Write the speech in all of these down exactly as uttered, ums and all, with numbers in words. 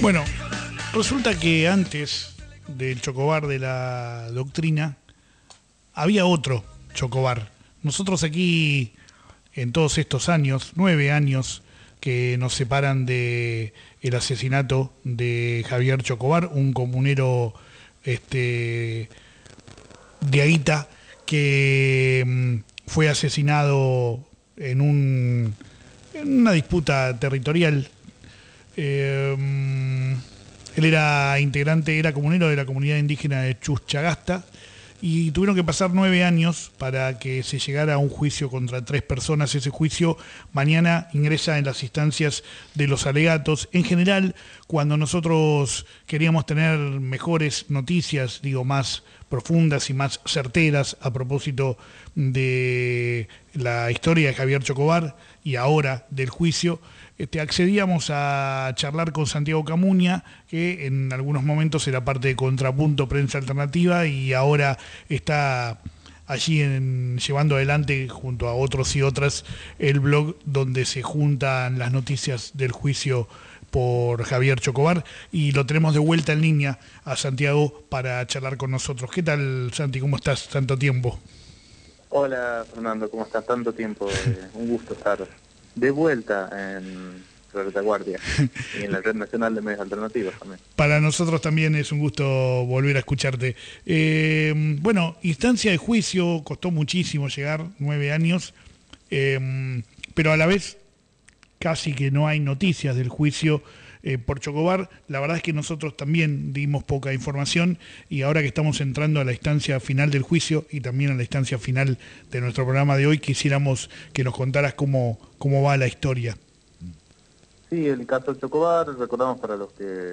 Bueno, resulta que antes del Chocobar de la Doctrina había otro Chocobar. Nosotros aquí, en todos estos años, nueve años que nos separan de el asesinato de Javier Chocobar, un comunero este, de Aguita que mm, fue asesinado en, un, en una disputa territorial. Eh, él era integrante, era comunero de la comunidad indígena de Chuchagasta y tuvieron que pasar nueve años para que se llegara a un juicio contra tres personas. Ese juicio mañana ingresa en las instancias de los alegatos. En general, cuando nosotros queríamos tener mejores noticias, digo, más profundas y más certeras a propósito de la historia de Javier Chocobar y ahora del juicio, Este, accedíamos a charlar con Santiago Camuña, que en algunos momentos era parte de Contrapunto Prensa Alternativa y ahora está allí en, llevando adelante junto a otros y otras el blog donde se juntan las noticias del juicio por Javier Chocobar, y lo tenemos de vuelta en línea a Santiago para charlar con nosotros. ¿Qué tal, Santi? ¿Cómo estás? Tanto tiempo. Hola, Fernando, ¿cómo estás? Tanto tiempo, eh, un gusto estar de vuelta en Retaguardia y en la Red Nacional de Medios Alternativos también. Para nosotros también es un gusto volver a escucharte. Eh, bueno, instancia de juicio, costó muchísimo llegar, nueve años, eh, pero a la vez casi que no hay noticias del juicio eh, por Chocobar. La verdad es que nosotros también dimos poca información y ahora que estamos entrando a la instancia final del juicio y también a la instancia final de nuestro programa de hoy, quisiéramos que nos contaras cómo, cómo va la historia. Sí, el caso Chocobar, recordamos para los que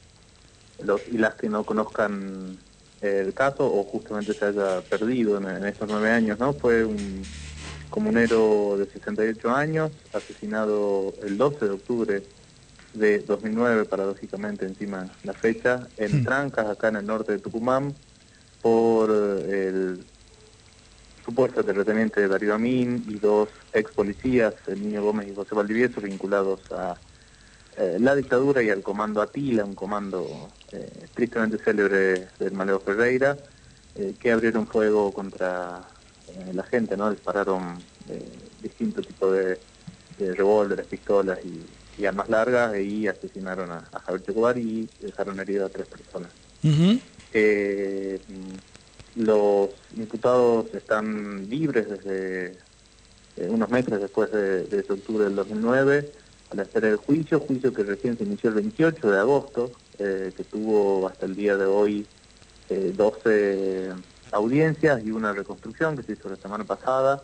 los y las que no conozcan el caso o justamente se haya perdido en, en estos nueve años, ¿no? Fue un comunero de sesenta y ocho años, asesinado el doce de octubre de dos mil nueve, paradójicamente encima la fecha, en Trancas, acá en el norte de Tucumán, por el supuesto terrateniente Darío Amin y dos ex policías, el Niño Gómez y José Valdivieso, vinculados a eh, la dictadura y al comando Atila, un comando eh, tristemente célebre del Maleo Ferreira, eh, que abrieron fuego contra eh, la gente, ¿no? Dispararon eh, distintos tipos de, de revólveres, pistolas y y armas largas, y asesinaron a, a Javier Chocobar y dejaron heridas a tres personas. Uh-huh. Eh, los imputados están libres desde eh, unos meses después de, de ese octubre del dos mil nueve, al hacer el juicio, juicio que recién se inició el veintiocho de agosto, eh, que tuvo hasta el día de hoy eh, doce audiencias y una reconstrucción que se hizo la semana pasada,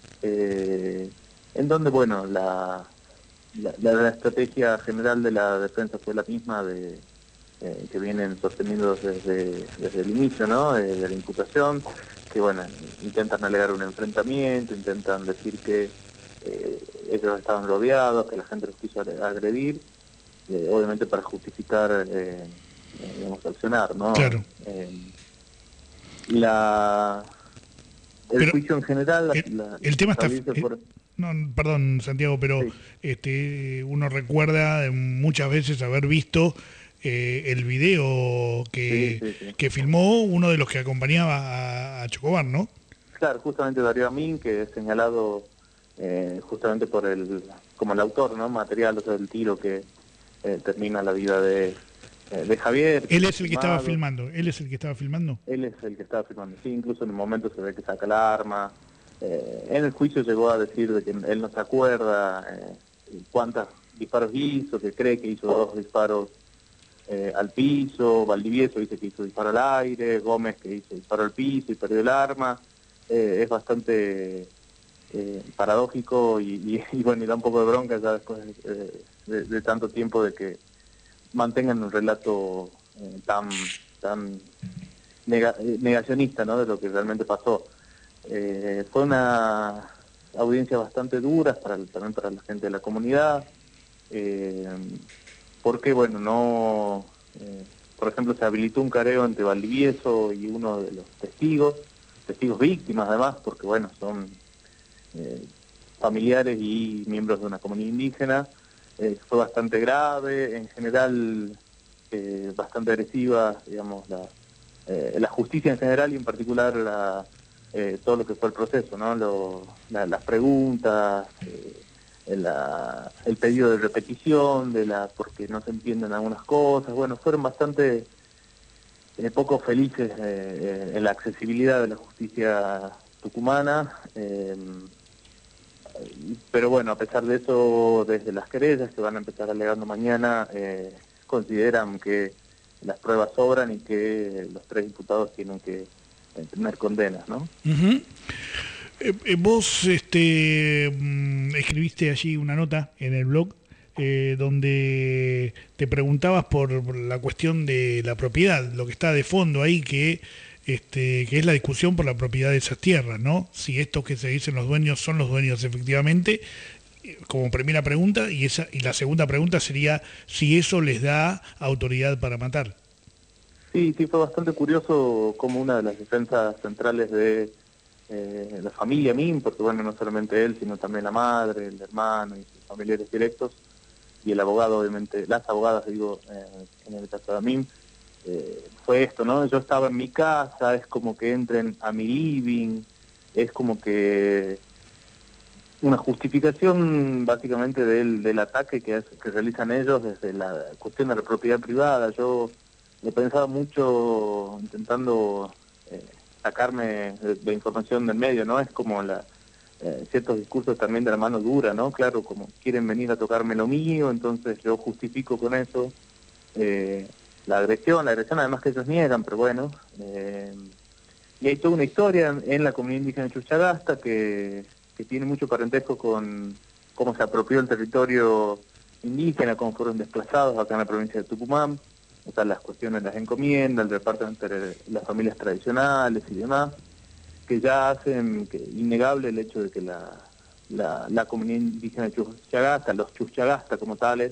eh, en donde, bueno, la... La, la, la estrategia general de la defensa fue la misma de eh, que vienen sosteniendo desde, desde el inicio, ¿no? Eh, de la imputación, que bueno, intentan alegar un enfrentamiento, intentan decir que eh, ellos estaban rodeados, que la gente los quiso agredir, eh, obviamente para justificar, eh, eh, digamos, accionar, ¿no? Claro. Eh, la, el Pero juicio en general... El, la, el tema está... por... No, perdón, Santiago, pero sí. este, uno recuerda muchas veces haber visto eh, el video que, sí, sí, sí. que filmó uno de los que acompañaba a, a Chocobar, ¿no? Claro, justamente Darío Amin, que es señalado eh, justamente por el como el autor, ¿no? Material, o sea, el tiro que eh, termina la vida de, eh, de Javier. Él es el que estaba filmando, él es el que estaba filmando. Él es el que estaba filmando, sí, incluso en el momento se ve que saca el arma. Eh, en el juicio llegó a decir de que él no se acuerda eh, cuántos disparos hizo, que cree que hizo dos disparos eh, al piso, Valdivieso dice que hizo disparo al aire, Gómez que hizo disparo al piso y perdió el arma. Eh, es bastante eh, paradójico y, y, y bueno, y da un poco de bronca ya después eh, de, de tanto tiempo de que mantengan un relato eh, tan, tan nega, negacionista, ¿no? De lo que realmente pasó. Eh, fue una audiencia bastante dura para, también para la gente de la comunidad, eh, porque bueno, no, eh, por ejemplo, se habilitó un careo entre Valdivieso y uno de los testigos, testigos víctimas además, porque bueno, son eh, familiares y miembros de una comunidad indígena. Eh, fue bastante grave, en general eh, bastante agresivas, digamos, la, eh, la justicia en general y en particular la, eh, todo lo que fue el proceso, ¿no? Lo, la, las preguntas, eh, la, el pedido de repetición, de la porque no se entienden algunas cosas, bueno, fueron bastante eh, poco felices eh, en la accesibilidad de la justicia tucumana. Eh, Pero bueno, a pesar de eso, desde las querellas que van a empezar alegando mañana, eh, consideran que las pruebas sobran y que los tres imputados tienen que eh, tener condenas, ¿no? Uh-huh. eh, eh, vos este, mm, escribiste allí una nota en el blog eh, donde te preguntabas por, por la cuestión de la propiedad, lo que está de fondo ahí, que Este, que es la discusión por la propiedad de esas tierras, ¿no? Si estos que se dicen los dueños son los dueños efectivamente, como primera pregunta, y esa y la segunda pregunta sería si eso les da autoridad para matar. Sí, sí, fue bastante curioso como una de las defensas centrales de eh, la familia Min, porque bueno, no solamente él, sino también la madre, el hermano y sus familiares directos, y el abogado, obviamente, las abogadas, digo, eh, en el caso de Min, Eh, fue esto, ¿no? Yo estaba en mi casa, es como que entren a mi living, es como que una justificación básicamente del, del ataque que, hace, que realizan ellos desde la cuestión de la propiedad privada. Yo he pensado mucho intentando eh, sacarme de, de información del medio, ¿no? Es como la eh, ciertos discursos también de la mano dura, ¿no? Claro, como quieren venir a tocarme lo mío, entonces yo justifico con eso Eh, la agresión, la agresión además que ellos niegan, pero bueno, eh, y hay toda una historia en, en la comunidad indígena de Chuchagasta que, que tiene mucho parentesco con cómo se apropió el territorio indígena, cómo fueron desplazados acá en la provincia de Tucumán, o sea, las cuestiones de las encomiendas, el reparto entre las familias tradicionales y demás, que ya hacen que, innegable el hecho de que la, la, la comunidad indígena de Chuchagasta, los Chuchagasta como tales,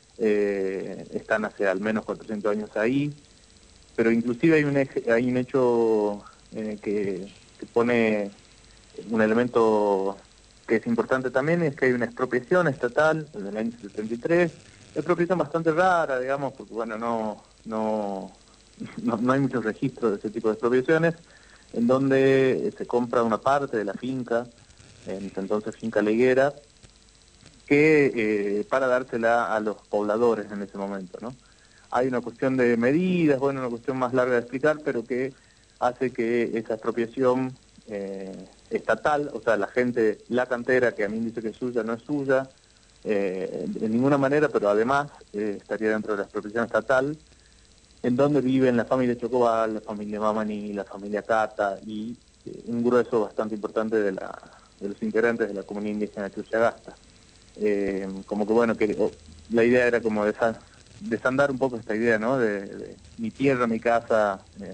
Eh, están hace al menos cuatrocientos años ahí, pero inclusive hay un, eje, hay un hecho eh, que, que pone un elemento que es importante también, es que hay una expropiación estatal en el año setenta y tres, una expropiación bastante rara, digamos, porque bueno, no, no, no, no hay muchos registros de ese tipo de expropiaciones, en donde se compra una parte de la finca, en entonces finca La Higuera, que eh, para dársela a los pobladores en ese momento, ¿no? Hay una cuestión de medidas, bueno, una cuestión más larga de explicar, pero que hace que esa expropiación eh, estatal, o sea, la gente, la cantera, que a mí dice que es suya, no es suya, eh, de ninguna manera, pero además eh, estaría dentro de la expropiación estatal, en donde viven la familia Chocobal, la familia Mamani, la familia Cata y eh, un grueso bastante importante de, la, de los integrantes de la comunidad indígena de Chuchagasta. Eh, como que bueno, que oh, la idea era como desa, desandar un poco esta idea, ¿no? De, de mi tierra, mi casa, eh,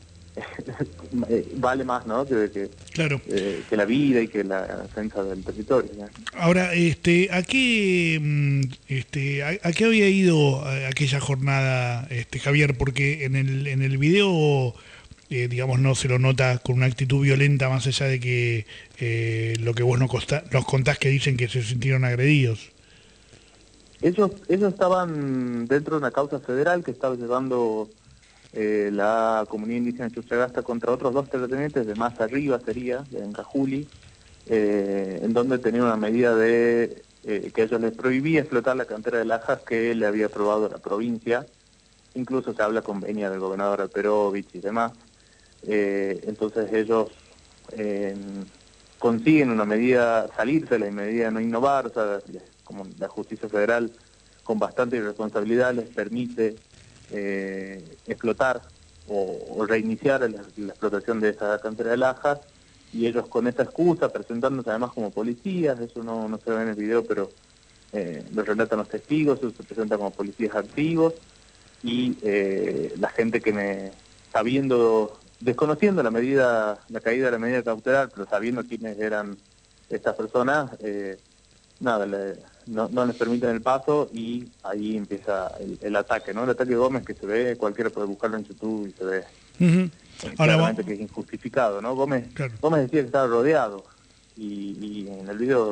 eh, vale más, ¿no? Que, que, Claro. eh, que la vida y que la defensa del territorio, ¿no? Ahora, este, ¿a qué, mm, este, a, a qué había ido a- aquella jornada, este, Javier? Porque en el, en el video, eh, digamos, no se lo nota con una actitud violenta, más allá de que eh, lo que vos nos, costa, nos contás que dicen que se sintieron agredidos. Ellos, ellos estaban dentro de una causa federal que estaba llevando eh, la comunidad indígena de Chuchagasta contra otros dos terratenientes de más arriba, sería, de Encajuli, eh, en donde tenía una medida de eh, que a ellos les prohibía explotar la cantera de lajas que le había aprobado la provincia. Incluso se habla con venia del gobernador Alperovich y demás. Eh, entonces ellos eh, consiguen una medida, salirse de la medida de no innovar, o sea, como la justicia federal con bastante irresponsabilidad les permite eh, explotar o, o reiniciar la, la explotación de esa cantera de lajas, y ellos con esa excusa, presentándose además como policías, eso no, no se ve en el video, pero eh, lo relatan los testigos, ellos se presentan como policías activos, y eh, la gente que me, sabiendo, desconociendo la medida, la caída de la medida cautelar, pero sabiendo quiénes eran estas personas, eh, nada, le, no, no les permiten el paso y ahí empieza el, el ataque, ¿no? El ataque de Gómez que se ve, cualquiera puede buscarlo en YouTube y se ve Uh-huh. eh, Ahora claramente va, que es injustificado, ¿no? Gómez, claro. Gómez decía que estaba rodeado y, y en el video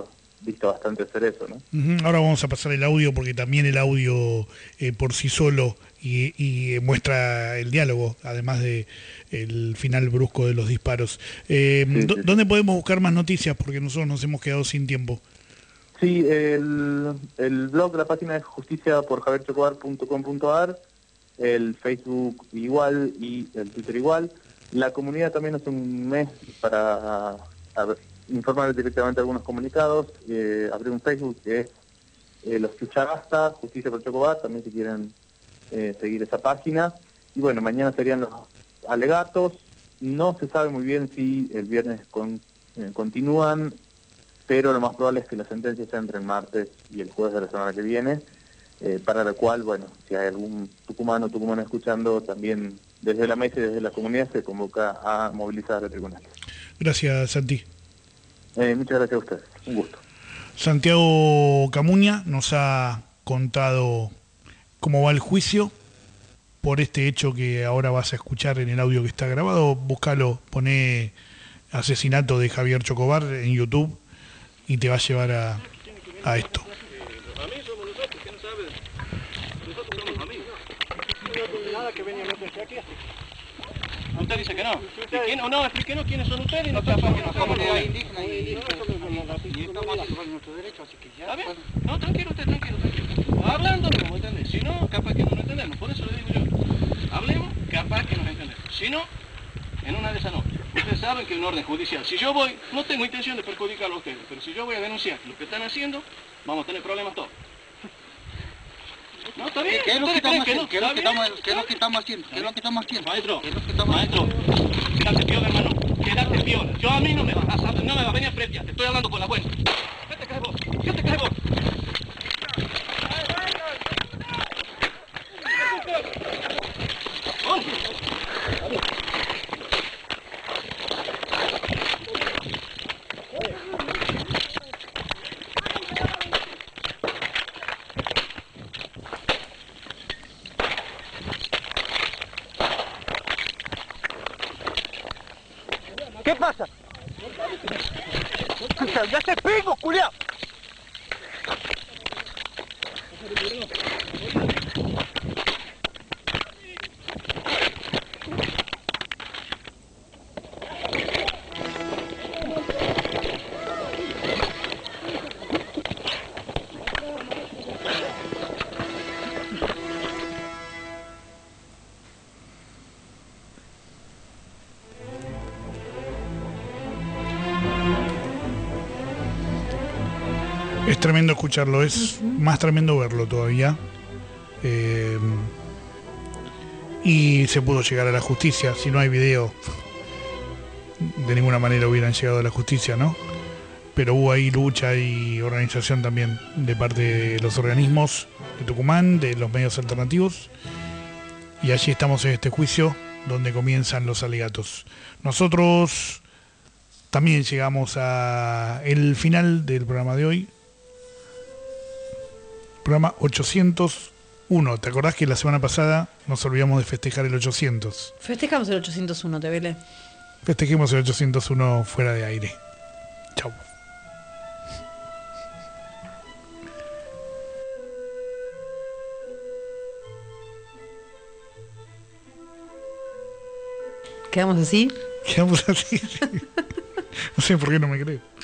visto bastante hacer eso, ¿no? Uh-huh. Ahora vamos a pasar el audio porque también el audio eh, por sí solo y, y muestra el diálogo, además de el final brusco de los disparos. Eh, Sí, sí, sí. ¿Dónde podemos buscar más noticias? Porque nosotros nos hemos quedado sin tiempo. Sí, el, el blog, la página es justicia por javier chocobar punto com punto a r, el Facebook igual y el Twitter igual. La comunidad también hace un mes para a, a, informar directamente algunos comunicados, eh, abrir un Facebook que es eh, Los Chuchagasta, Justicia por Chocobar, también si quieren eh, seguir esa página. Y bueno, mañana serían los alegatos. No se sabe muy bien si el viernes con, eh, continúan, pero lo más probable es que la sentencia sea entre el martes y el jueves de la semana que viene, eh, para lo cual, bueno, si hay algún tucumano o tucumana escuchando, también desde la mesa y desde la comunidad se convoca a movilizar al tribunal. Gracias, Santi. Eh, muchas gracias a ustedes, un gusto. Santiago Camuña nos ha contado cómo va el juicio por este hecho que ahora vas a escuchar en el audio que está grabado. Búscalo, poné asesinato de Javier Chocobar en YouTube y te va a llevar a, a esto. Usted dice que no. ¿Quién, o no, explíquenos quiénes son ustedes y no capaz que nos comunidad indígena y estamos haciendo nuestro derecho, así que ya. ¿Está bien? No, tranquilo usted, tranquilo, tranquilo. Hablando no vamos a entender. Si no, capaz que no nos entendemos. Por eso le digo yo. Hablemos, capaz que nos entendemos. Si no, en una de esas no. Ustedes saben que es un orden judicial. Si yo voy, no tengo intención de perjudicarlo a ustedes, pero si yo voy a denunciar lo que están haciendo, vamos a tener problemas todos. No, está bien. ¿Qué es lo que estamos haciendo? No? ¿Qué es lo que estamos, qué es lo que estamos haciendo? ¿Qué es lo que estamos haciendo? Maestro, ¿Qué es lo que estamos maestro, quédate piola, hermano. Quédate piola. Yo a mí no me vas a saber, no me va a venir a prepiar. Te estoy hablando con la buena. ¿Qué te crees vos? ¿Qué te crees vos? ¿Qué pasa? ¡Ya te pego, culiao! Es tremendo escucharlo, es uh-huh. más tremendo verlo todavía. Eh, y se pudo llegar a la justicia. Si no hay video, de ninguna manera hubieran llegado a la justicia, ¿no? Pero hubo ahí lucha y organización también de parte de los organismos de Tucumán, de los medios alternativos. Y allí estamos en este juicio donde comienzan los alegatos. Nosotros también llegamos a el final del programa de hoy. Programa ochocientos uno. ¿Te acordás que la semana pasada nos olvidamos de festejar el ochocientos? Festejamos el ochocientos uno, te vele. Festejemos el ochocientos uno fuera de aire. Chau. ¿Quedamos así? Quedamos así. No sé por qué no me creo.